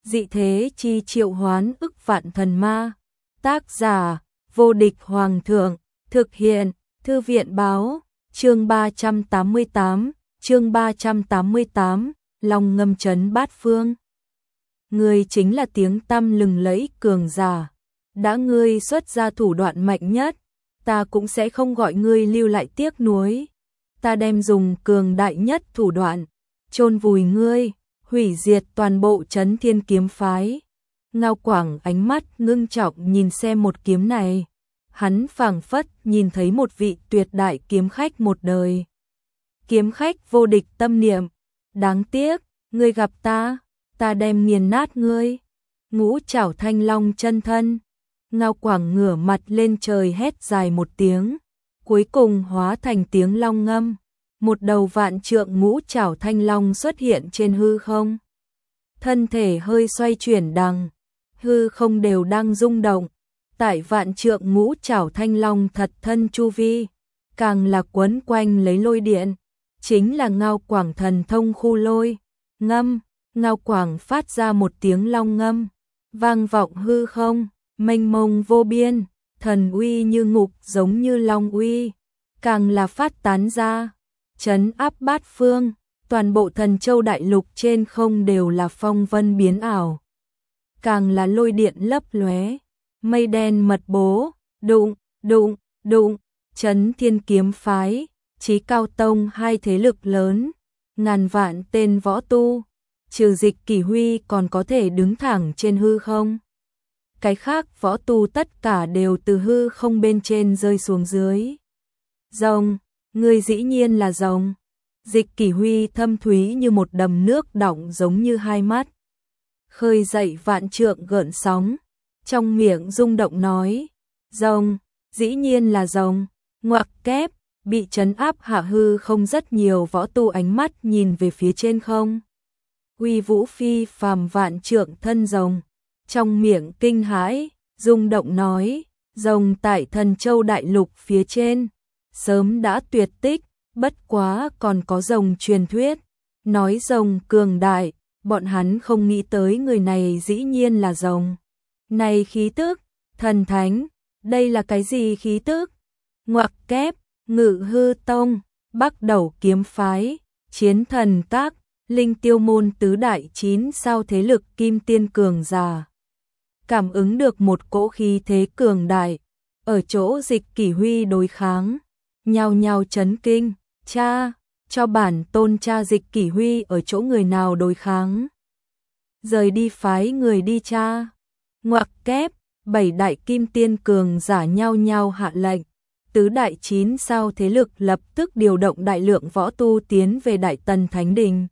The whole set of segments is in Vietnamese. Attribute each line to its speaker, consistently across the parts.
Speaker 1: Dị thế chi triệu hoán ức vạn thần ma. Tác giả: Vô địch hoàng thượng. Thực hiện: Thư viện báo. Chương 388, Long ngâm trấn bát phương. Ngươi chính là tiếng tăm lừng lẫy cường giả. Đã ngươi xuất ra thủ đoạn mạnh nhất, ta cũng sẽ không gọi ngươi lưu lại tiếc nuối. Ta đem dùng cường đại nhất thủ đoạn, chôn vùi ngươi, hủy diệt toàn bộ Trấn Thiên kiếm phái. Ngao Quảng ánh mắt ngưng trọng nhìn xem một kiếm này. Hắn phảng phất nhìn thấy một vị tuyệt đại kiếm khách một đời. Kiếm khách vô địch tâm niệm. Đáng tiếc, ngươi gặp ta, ta đem nghiền nát ngươi. Ngũ trảo thanh long chân thân. Ngao Quảng ngửa mặt lên trời hét dài một tiếng, cuối cùng hóa thành tiếng long ngâm. Một đầu vạn trượng ngũ trảo thanh long xuất hiện trên hư không. Thân thể hơi xoay chuyển đằng, hư không đều đang rung động. Tại vạn trượng ngũ trảo thanh long thật thân chu vi, càng là quấn quanh lấy lôi điện, chính là Ngao Quảng thần thông khu lôi ngâm. Ngao Quảng phát ra một tiếng long ngâm, vang vọng hư không, mênh mông vô biên, thần uy như ngục giống như long uy, càng là phát tán ra, trấn áp bát phương, toàn bộ Thần Châu đại lục trên không đều là phong vân biến ảo, càng là lôi điện lấp lóe, mây đen mật bố, đụng, đụng, đụng. Trấn Thiên kiếm phái, Chí Cao tông hai thế lực lớn, ngàn vạn tên võ tu, trừ Dịch Kỷ Huy còn có thể đứng thẳng trên hư không. Cái khác võ tu tất cả đều từ hư không bên trên rơi xuống dưới. Rồng, ngươi dĩ nhiên là rồng. Dịch Kỷ Huy thâm thúy như một đầm nước đọng giống như hai mắt. Khơi dậy vạn trượng gợn sóng, trong miệng rung động nói, rồng, dĩ nhiên là rồng. Ngoặc kép, bị trấn áp hạ hư không rất nhiều võ tu ánh mắt nhìn về phía trên không. Uy vũ phi phàm vạn trượng thân rồng, trong miệng kinh hãi, rung động nói, rồng tại Thần Châu đại lục phía trên, sớm đã tuyệt tích, bất quá còn có rồng truyền thuyết, nói rồng cường đại, bọn hắn không nghĩ tới người này dĩ nhiên là rồng. Này khí tức, thần thánh, đây là cái gì khí tức? Ngoặc kép, Ngự Hư tông, Bắc Đầu kiếm phái, Chiến Thần các, Linh Tiêu môn tứ đại 9 sao thế lực kim tiên cường giả. Cảm ứng được một cỗ khí thế cường đại, ở chỗ Dịch Kỷ Huy đối kháng, nhao nhao chấn kinh, cha, cho bản tôn cha Dịch Kỷ Huy ở chỗ người nào đối kháng. Rời đi phái người đi cha. Ngoặc kép, 7 đại kim tiên cường giả nhao nhao hạ lệnh, tứ đại 9 sao thế lực lập tức điều động đại lượng võ tu tiến về Đại Tần Thánh Đình.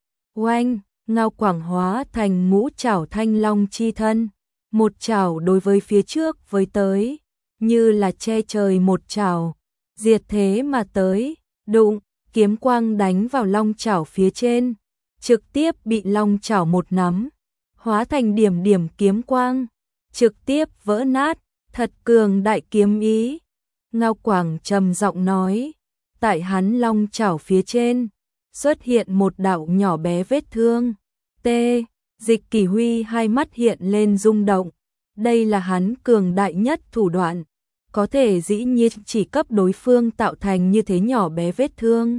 Speaker 1: Oanh, Ngao Quảng hóa thành ngũ trảo thanh long chi thân, một trảo đối với phía trước với tới, như là che trời một trảo, diệt thế mà tới, đụng, kiếm quang đánh vào long trảo phía trên, trực tiếp bị long trảo một nắm, hóa thành điểm điểm kiếm quang, trực tiếp vỡ nát, thật cường đại kiếm ý. Ngao Quảng trầm giọng nói, tại hắn long trảo phía trên, xuất hiện một đạo nhỏ bé vết thương. T. Dịch Kỷ Huy hai mắt hiện lên rung động. Đây là hắn cường đại nhất thủ đoạn, có thể dĩ nhiên chỉ cấp đối phương tạo thành như thế nhỏ bé vết thương.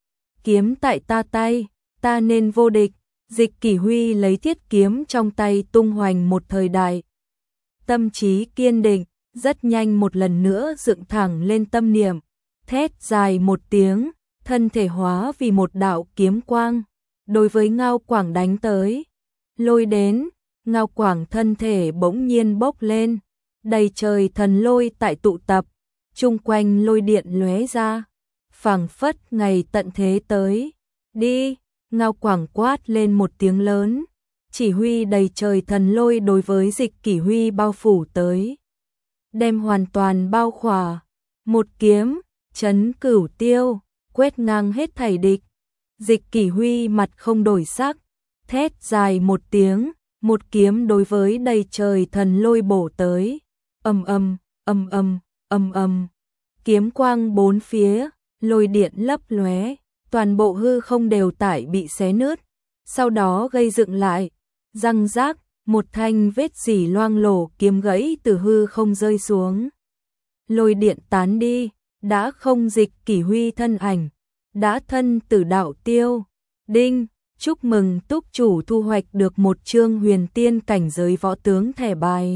Speaker 1: Kiếm tại ta tay, ta nên vô địch. Dịch Kỷ Huy lấy thiết kiếm trong tay tung hoành một thời đại. Tâm trí kiên định, rất nhanh một lần nữa dựng thẳng lên tâm niệm, thét dài một tiếng, thân thể hóa vì một đạo kiếm quang, đối với Ngao Quảng đánh tới. Lôi đến, Ngao Quảng thân thể bỗng nhiên bốc lên, đầy trời thần lôi tại tụ tập, chung quanh lôi điện lóe ra, phảng phất ngày tận thế tới. Đi, Ngao Quảng quát lên một tiếng lớn, chỉ huy đầy trời thần lôi đối với Dịch Kỷ Huy bao phủ tới, đem hoàn toàn bao khỏa. Một kiếm, trấn cửu tiêu, quét ngang hết thảy địch. Dịch Kỷ Huy mặt không đổi sắc, thét dài một tiếng, một kiếm đối với đầy trời thần lôi bổ tới. Ầm ầm, ầm ầm, ầm ầm. Kiếm quang bốn phía, lôi điện lấp lóe, toàn bộ hư không đều tại bị xé nứt, sau đó gây dựng lại. Răng rác, một thanh vết dỉ loang lổ kiếm gãy từ hư không rơi xuống. Lôi điện tán đi, đã không dịch Kỷ Huy thân ảnh, đã thân tử đạo tiêu. Đinh, chúc mừng túc chủ thu hoạch được một chương huyền tiên cảnh giới võ tướng thẻ bài.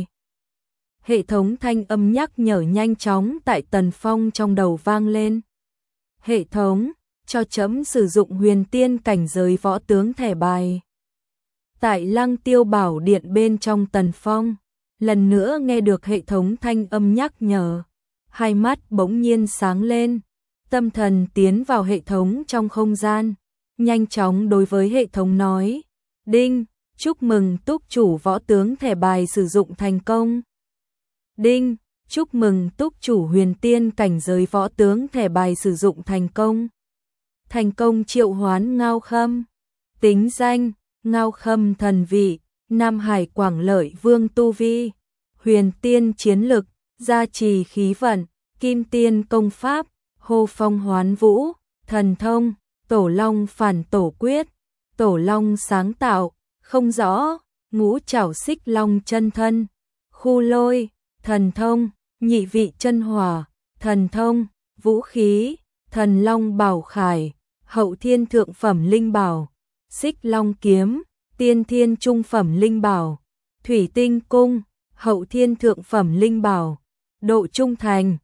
Speaker 1: Hệ thống thanh âm nhắc nhở nhanh chóng tại Tần Phong trong đầu vang lên. Hệ thống, cho chấm sử dụng huyền tiên cảnh giới võ tướng thẻ bài. Tại Lăng Tiêu Bảo Điện bên trong Tần Phong, lần nữa nghe được hệ thống thanh âm nhắc nhở, hai mắt bỗng nhiên sáng lên, tâm thần tiến vào hệ thống trong không gian, nhanh chóng đối với hệ thống nói, đinh, chúc mừng túc chủ võ tướng thẻ bài sử dụng thành công. Đinh, chúc mừng túc chủ huyền tiên cảnh giới võ tướng thẻ bài sử dụng thành công. Thành công triệu hoán Ngao Khâm. Tính danh, Ngao Khâm thần vị, Nam Hải Quảng Lợi Vương tu vi, huyền tiên chiến lực, gia trì khí vận, kim tiên công pháp, hô phong hoán vũ, thần thông, tổ long phản tổ quyết, tổ long sáng tạo, không rõ, ngũ trảo xích long chân thân, khu lôi, thần thông, nhị vị chân hỏa, thần thông, vũ khí, thần long bảo khải, hậu thiên thượng phẩm linh bảo, xích long kiếm, tiên thiên trung phẩm linh bảo, thủy tinh cung, hậu thiên thượng phẩm linh bảo, độ trung thành,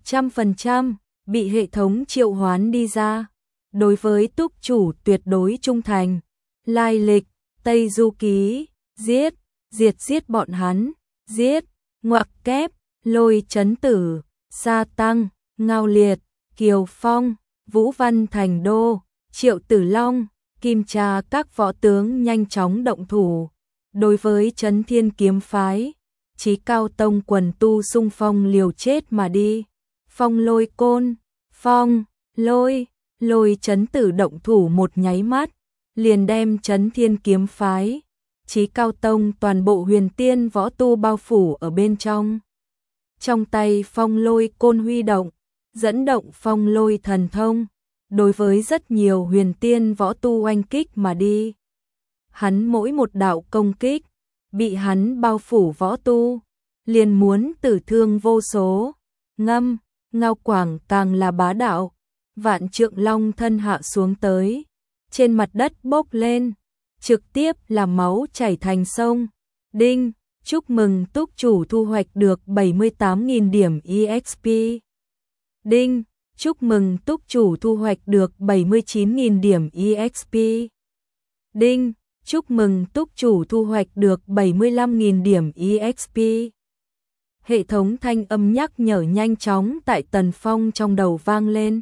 Speaker 1: 100%, bị hệ thống triệu hoán đi ra. Đối với túc chủ tuyệt đối trung thành, lai lịch, Tây Du Ký, giết, giết bọn hắn, giết, ngoặc kép, Lôi Chấn Tử, Sa Tăng, Ngao Liệt, Kiều Phong, Vũ Văn Thành Đô, Triệu Tử Long, Kim Trà các võ tướng nhanh chóng động thủ. Đối với Trấn Thiên kiếm phái, Chí Cao Tông quần tu xung phong liều chết mà đi. Phong Lôi Côn, Phong, Lôi Chấn Tử động thủ một nháy mắt, liền đem Trấn Thiên kiếm phái, Chí Cao Tông toàn bộ huyền tiên võ tu bao phủ ở bên trong. Trong tay Phong Lôi Côn huy động, dẫn động Phong Lôi thần thông, đối với rất nhiều huyền tiên võ tu oanh kích mà đi. Hắn mỗi một đạo công kích, bị hắn bao phủ võ tu, liền muốn tử thương vô số. Ngao Quảng càng là bá đạo, vạn trượng long thân hạ xuống tới, trên mặt đất bốc lên, trực tiếp là máu chảy thành sông. Đinh, chúc mừng túc chủ thu hoạch được 78.000 điểm EXP. Đinh, chúc mừng túc chủ thu hoạch được 79.000 điểm EXP. Đinh, chúc mừng túc chủ thu hoạch được 75.000 điểm EXP. Hệ thống thanh âm nhắc nhở nhanh chóng tại Tần Phong trong đầu vang lên.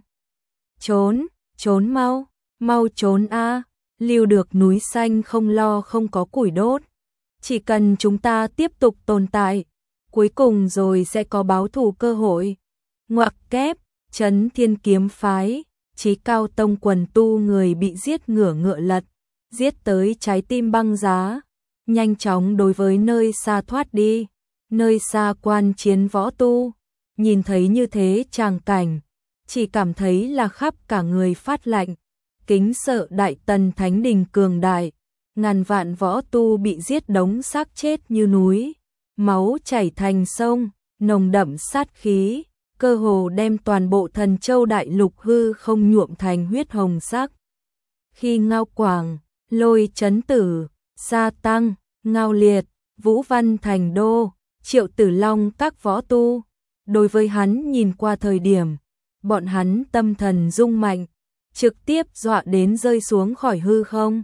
Speaker 1: Trốn mau trốn a, lưu được núi xanh không lo không có củi đốt. Chỉ cần chúng ta tiếp tục tồn tại, cuối cùng rồi sẽ có báo thù cơ hội. Ngoặc kép, Trấn Thiên kiếm phái, Chí Cao Tông quần tu người bị giết ngựa lật, giết tới trái tim băng giá, nhanh chóng đối với nơi xa thoát đi. Nơi xa quan chiến võ tu, nhìn thấy như thế tràng cảnh, chỉ cảm thấy là khắp cả người phát lạnh, kính sợ Đại Tần Thánh Đình cường đại, ngàn vạn võ tu bị giết đống xác chết như núi, máu chảy thành sông, nồng đậm sát khí, cơ hồ đem toàn bộ Thần Châu đại lục hư không nhuộm thành huyết hồng sắc. Khi Ngao Quảng, Lôi Chấn Tử, Sa Tăng, Ngao Liệt, Vũ Văn Thành Đô, Triệu Tử Long các võ tu, đối với hắn nhìn qua thời điểm, bọn hắn tâm thần rung mạnh, trực tiếp dọa đến rơi xuống khỏi hư không.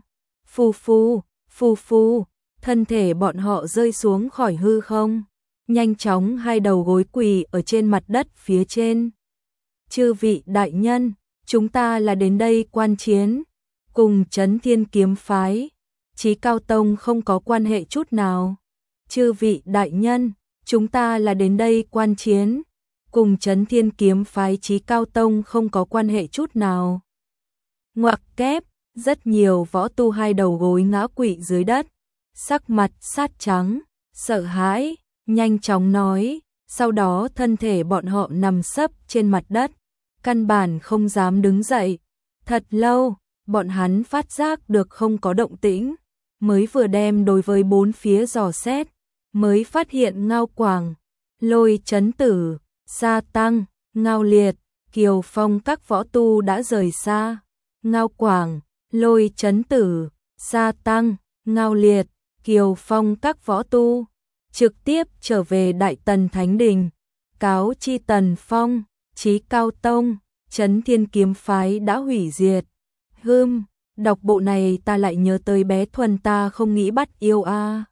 Speaker 1: Phù phù, thân thể bọn họ rơi xuống khỏi hư không, nhanh chóng hai đầu gối quỳ ở trên mặt đất phía trên. Chư vị đại nhân, chúng ta là đến đây quan chiến, cùng Trấn Thiên kiếm phái, Chí Cao Tông không có quan hệ chút nào. Chư vị đại nhân, chúng ta là đến đây quan chiến, cùng Trấn Thiên kiếm phái Chí Cao Tông không có quan hệ chút nào. Ngoặc kép, rất nhiều võ tu hai đầu gối ngã quỵ dưới đất, sắc mặt sát trắng, sợ hãi, nhanh chóng nói, sau đó thân thể bọn họ nằm sấp trên mặt đất, căn bản không dám đứng dậy. Thật lâu, bọn hắn phát giác được không có động tĩnh, mới vừa đem đối với bốn phía dò xét, mới phát hiện Ngao Quảng, Lôi Chấn Tử, Sa Tăng, Ngao Liệt, Kiều Phong các võ tu đã rời xa. Ngao Quảng, Lôi Chấn Tử, Sa Tăng, Ngao Liệt, Kiều Phong các võ tu trực tiếp trở về Đại Tần Thánh Đình, cáo chi Tần Phong, Chí Cao Tông, Chấn Thiên Kiếm Phái đã hủy diệt. Đọc bộ này ta lại nhớ tới bé Thuần ta không nghĩ bắt yêu a.